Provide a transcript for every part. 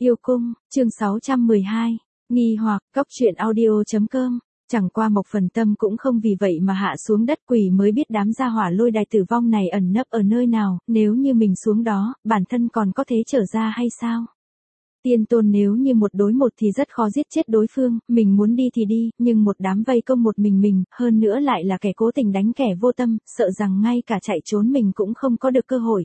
Yêu cung, chương 612, nghi hoặc, cóc truyện audio.com. Chẳng qua Mộc Phần Tâm cũng không vì vậy mà hạ xuống đất quỷ mới biết đám gia hỏa lôi đài tử vong này ẩn nấp ở nơi nào, nếu như mình xuống đó, bản thân còn có thể trở ra hay sao? Tiên tôn nếu như một đối một thì rất khó giết chết đối phương, mình muốn đi thì đi, nhưng một đám vây công một mình, hơn nữa lại là kẻ cố tình đánh kẻ vô tâm, sợ rằng ngay cả chạy trốn mình cũng không có được cơ hội.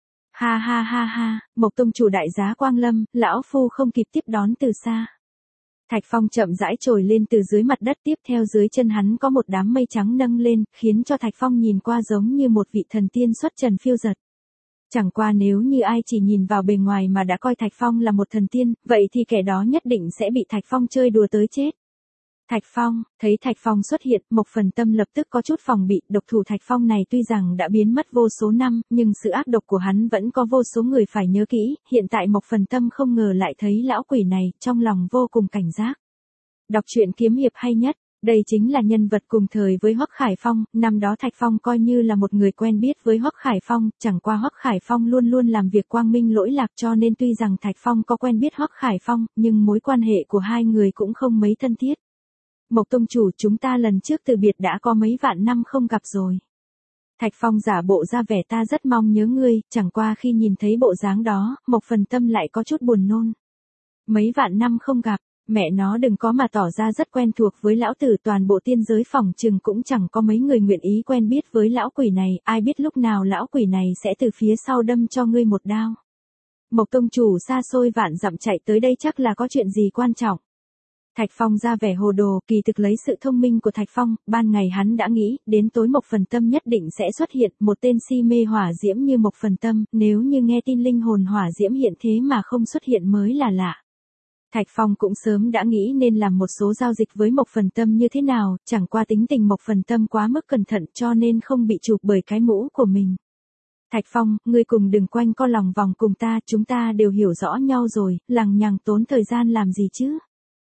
Ha ha ha ha, Mộc tông chủ đại giá quang lâm, lão phu không kịp tiếp đón từ xa. Thạch Phong chậm rãi trồi lên từ dưới mặt đất, tiếp theo dưới chân hắn có một đám mây trắng nâng lên, khiến cho Thạch Phong nhìn qua giống như một vị thần tiên xuất trần phiêu dật. Chẳng qua nếu như ai chỉ nhìn vào bề ngoài mà đã coi Thạch Phong là một thần tiên, vậy thì kẻ đó nhất định sẽ bị Thạch Phong chơi đùa tới chết. Thạch Phong, thấy Thạch Phong xuất hiện, Mộc Phần Tâm lập tức có chút phòng bị, độc thủ Thạch Phong này tuy rằng đã biến mất vô số năm, nhưng sự ác độc của hắn vẫn có vô số người phải nhớ kỹ, hiện tại Mộc Phần Tâm không ngờ lại thấy lão quỷ này, trong lòng vô cùng cảnh giác. Đọc truyện kiếm hiệp hay nhất, đây chính là nhân vật cùng thời với Hoắc Khải Phong, năm đó Thạch Phong coi như là một người quen biết với Hoắc Khải Phong, chẳng qua Hoắc Khải Phong luôn luôn làm việc quang minh lỗi lạc cho nên tuy rằng Thạch Phong có quen biết Hoắc Khải Phong, nhưng mối quan hệ của hai người cũng không mấy thân thiết. Mộc tông chủ, chúng ta lần trước từ biệt đã có mấy vạn năm không gặp rồi. Thạch Phong giả bộ ra vẻ ta rất mong nhớ ngươi, chẳng qua khi nhìn thấy bộ dáng đó, Mộc Phần Tâm lại có chút buồn nôn. Mấy vạn năm không gặp, mẹ nó đừng có mà tỏ ra rất quen thuộc với lão tử, toàn bộ tiên giới phòng trừng cũng chẳng có mấy người nguyện ý quen biết với lão quỷ này, ai biết lúc nào lão quỷ này sẽ từ phía sau đâm cho ngươi một đao. Mộc tông chủ xa xôi vạn dặm chạy tới đây chắc là có chuyện gì quan trọng. Thạch Phong ra vẻ hồ đồ, kỳ thực lấy sự thông minh của Thạch Phong, ban ngày hắn đã nghĩ, đến tối Mộc Phần Tâm nhất định sẽ xuất hiện, một tên si mê hỏa diễm như Mộc Phần Tâm, nếu như nghe tin linh hồn hỏa diễm hiện thế mà không xuất hiện mới là lạ. Thạch Phong cũng sớm đã nghĩ nên làm một số giao dịch với Mộc Phần Tâm như thế nào, chẳng qua tính tình Mộc Phần Tâm quá mức cẩn thận cho nên không bị chụp bởi cái mũ của mình. Thạch Phong, ngươi cùng đừng quanh co lòng vòng cùng ta, chúng ta đều hiểu rõ nhau rồi, lằng nhằng tốn thời gian làm gì chứ?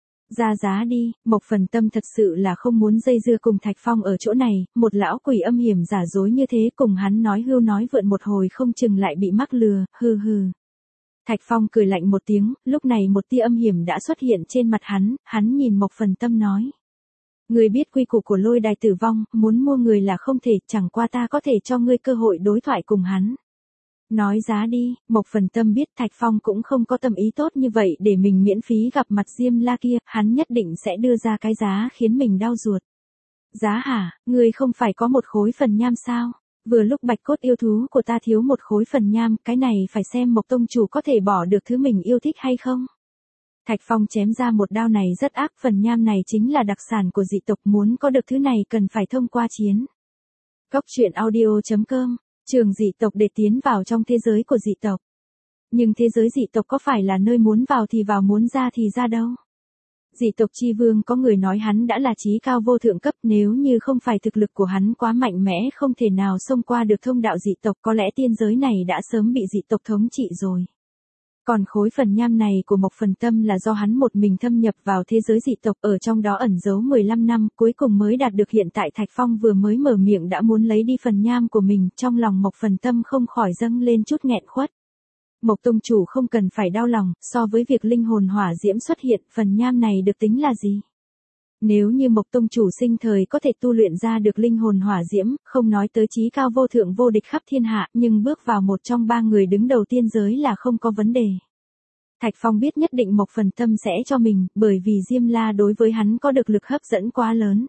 Ra giá đi, Mộc Phần Tâm thật sự là không muốn dây dưa cùng Thạch Phong ở chỗ này, một lão quỷ âm hiểm giả dối như thế cùng hắn nói hưu nói vượn một hồi không chừng lại bị mắc lừa, hừ hừ. Thạch Phong cười lạnh một tiếng, lúc này một tia âm hiểm đã xuất hiện trên mặt hắn nhìn Mộc Phần Tâm nói. Ngươi biết quy củ của lôi đài tử vong, muốn mua người là không thể, chẳng qua ta có thể cho ngươi cơ hội đối thoại cùng hắn. Nói giá đi, Mộc Phần Tâm biết Thạch Phong cũng không có tâm ý tốt như vậy để mình miễn phí gặp mặt Diêm La kia, hắn nhất định sẽ đưa ra cái giá khiến mình đau ruột. Giá hả, ngươi không phải có một khối phần nham sao? Vừa lúc bạch cốt yêu thú của ta thiếu một khối phần nham, cái này phải xem Mộc tông chủ có thể bỏ được thứ mình yêu thích hay không. Thạch Phong chém ra một đao này rất ác, phần nham này chính là đặc sản của dị tộc, muốn có được thứ này cần phải thông qua chiến. Cóc truyện audio.com, trường dị tộc để tiến vào trong thế giới của dị tộc. Nhưng thế giới dị tộc có phải là nơi muốn vào thì vào muốn ra thì ra đâu. Dị tộc chi vương có người nói hắn đã là chí cao vô thượng cấp, nếu như không phải thực lực của hắn quá mạnh mẽ không thể nào xông qua được thông đạo dị tộc, có lẽ tiên giới này đã sớm bị dị tộc thống trị rồi. Còn khối phần nham này của Mộc Phần Tâm là do hắn một mình thâm nhập vào thế giới dị tộc, ở trong đó ẩn giấu 15 năm, cuối cùng mới đạt được, hiện tại Thạch Phong vừa mới mở miệng đã muốn lấy đi phần nham của mình, trong lòng Mộc Phần Tâm không khỏi dâng lên chút nghẹn khuất. Mộc tông chủ không cần phải đau lòng, so với việc linh hồn hỏa diễm xuất hiện, phần nham này được tính là gì? Nếu như Mộc tông chủ sinh thời có thể tu luyện ra được linh hồn hỏa diễm, không nói tới chí cao vô thượng vô địch khắp thiên hạ, nhưng bước vào một trong ba người đứng đầu tiên giới là không có vấn đề. Thạch Phong biết nhất định Mộc Phần Tâm sẽ cho mình, bởi vì Diêm La đối với hắn có được lực hấp dẫn quá lớn.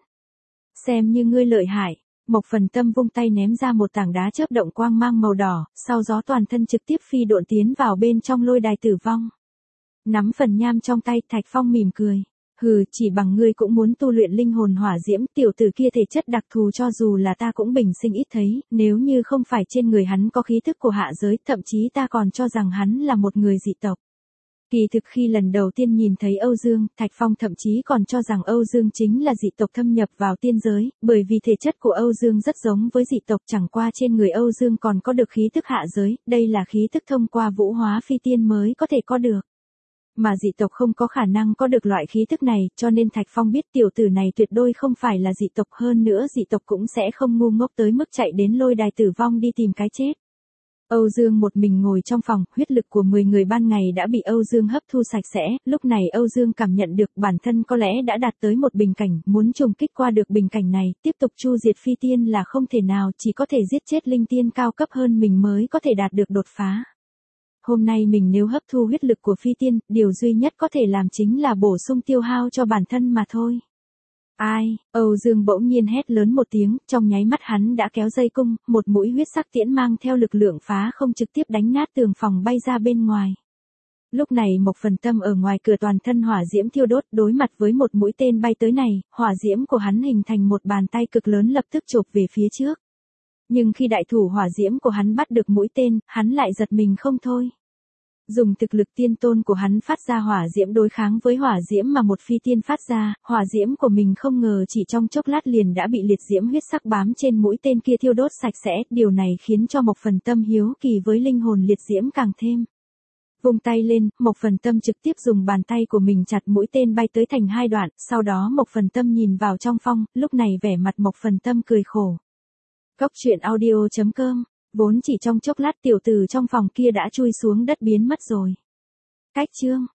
Xem như ngươi lợi hại. Mộc Phần Tâm vung tay ném ra một tảng đá chớp động quang mang màu đỏ, sau gió toàn thân trực tiếp phi độn tiến vào bên trong lôi đài tử vong. Nắm phần nham trong tay, Thạch Phong mỉm cười. Hừ, chỉ bằng ngươi cũng muốn tu luyện linh hồn hỏa diễm, tiểu tử kia thể chất đặc thù cho dù là ta cũng bình sinh ít thấy, nếu như không phải trên người hắn có khí thức của hạ giới, thậm chí ta còn cho rằng hắn là một người dị tộc. Kỳ thực khi lần đầu tiên nhìn thấy Âu Dương, Thạch Phong thậm chí còn cho rằng Âu Dương chính là dị tộc thâm nhập vào tiên giới, bởi vì thể chất của Âu Dương rất giống với dị tộc, chẳng qua trên người Âu Dương còn có được khí thức hạ giới, đây là khí thức thông qua vũ hóa phi tiên mới có thể có được. Mà dị tộc không có khả năng có được loại khí thức này, cho nên Thạch Phong biết tiểu tử này tuyệt đối không phải là dị tộc, hơn nữa dị tộc cũng sẽ không ngu ngốc tới mức chạy đến lôi đài tử vong đi tìm cái chết. Âu Dương một mình ngồi trong phòng, huyết lực của 10 người ban ngày đã bị Âu Dương hấp thu sạch sẽ, lúc này Âu Dương cảm nhận được bản thân có lẽ đã đạt tới một bình cảnh, muốn trùng kích qua được bình cảnh này, tiếp tục chu diệt phi tiên là không thể nào, chỉ có thể giết chết linh tiên cao cấp hơn mình mới có thể đạt được đột phá. Hôm nay mình nếu hấp thu huyết lực của phi tiên, điều duy nhất có thể làm chính là bổ sung tiêu hao cho bản thân mà thôi. Ai, Âu Dương bỗng nhiên hét lớn một tiếng, trong nháy mắt hắn đã kéo dây cung, một mũi huyết sắc tiễn mang theo lực lượng phá không trực tiếp đánh nát tường phòng bay ra bên ngoài. Lúc này Mộc Phần Tâm ở ngoài cửa toàn thân hỏa diễm thiêu đốt, đối mặt với một mũi tên bay tới này, hỏa diễm của hắn hình thành một bàn tay cực lớn lập tức chộp về phía trước. Nhưng khi đại thủ hỏa diễm của hắn bắt được mũi tên, hắn lại giật mình không thôi. Dùng thực lực tiên tôn của hắn phát ra hỏa diễm đối kháng với hỏa diễm mà một phi tiên phát ra, hỏa diễm của mình không ngờ chỉ trong chốc lát liền đã bị liệt diễm huyết sắc bám trên mũi tên kia thiêu đốt sạch sẽ, điều này khiến cho Mộc Phần Tâm hiếu kỳ với linh hồn liệt diễm càng thêm. Vung tay lên, Mộc Phần Tâm trực tiếp dùng bàn tay của mình chặt mũi tên bay tới thành hai đoạn, sau đó Mộc Phần Tâm nhìn vào trong phong, lúc này vẻ mặt Mộc Phần Tâm cười khổ. Cốc truyện audio.com, vốn chỉ trong chốc lát tiểu tử trong phòng kia đã chui xuống đất biến mất rồi. Cách chương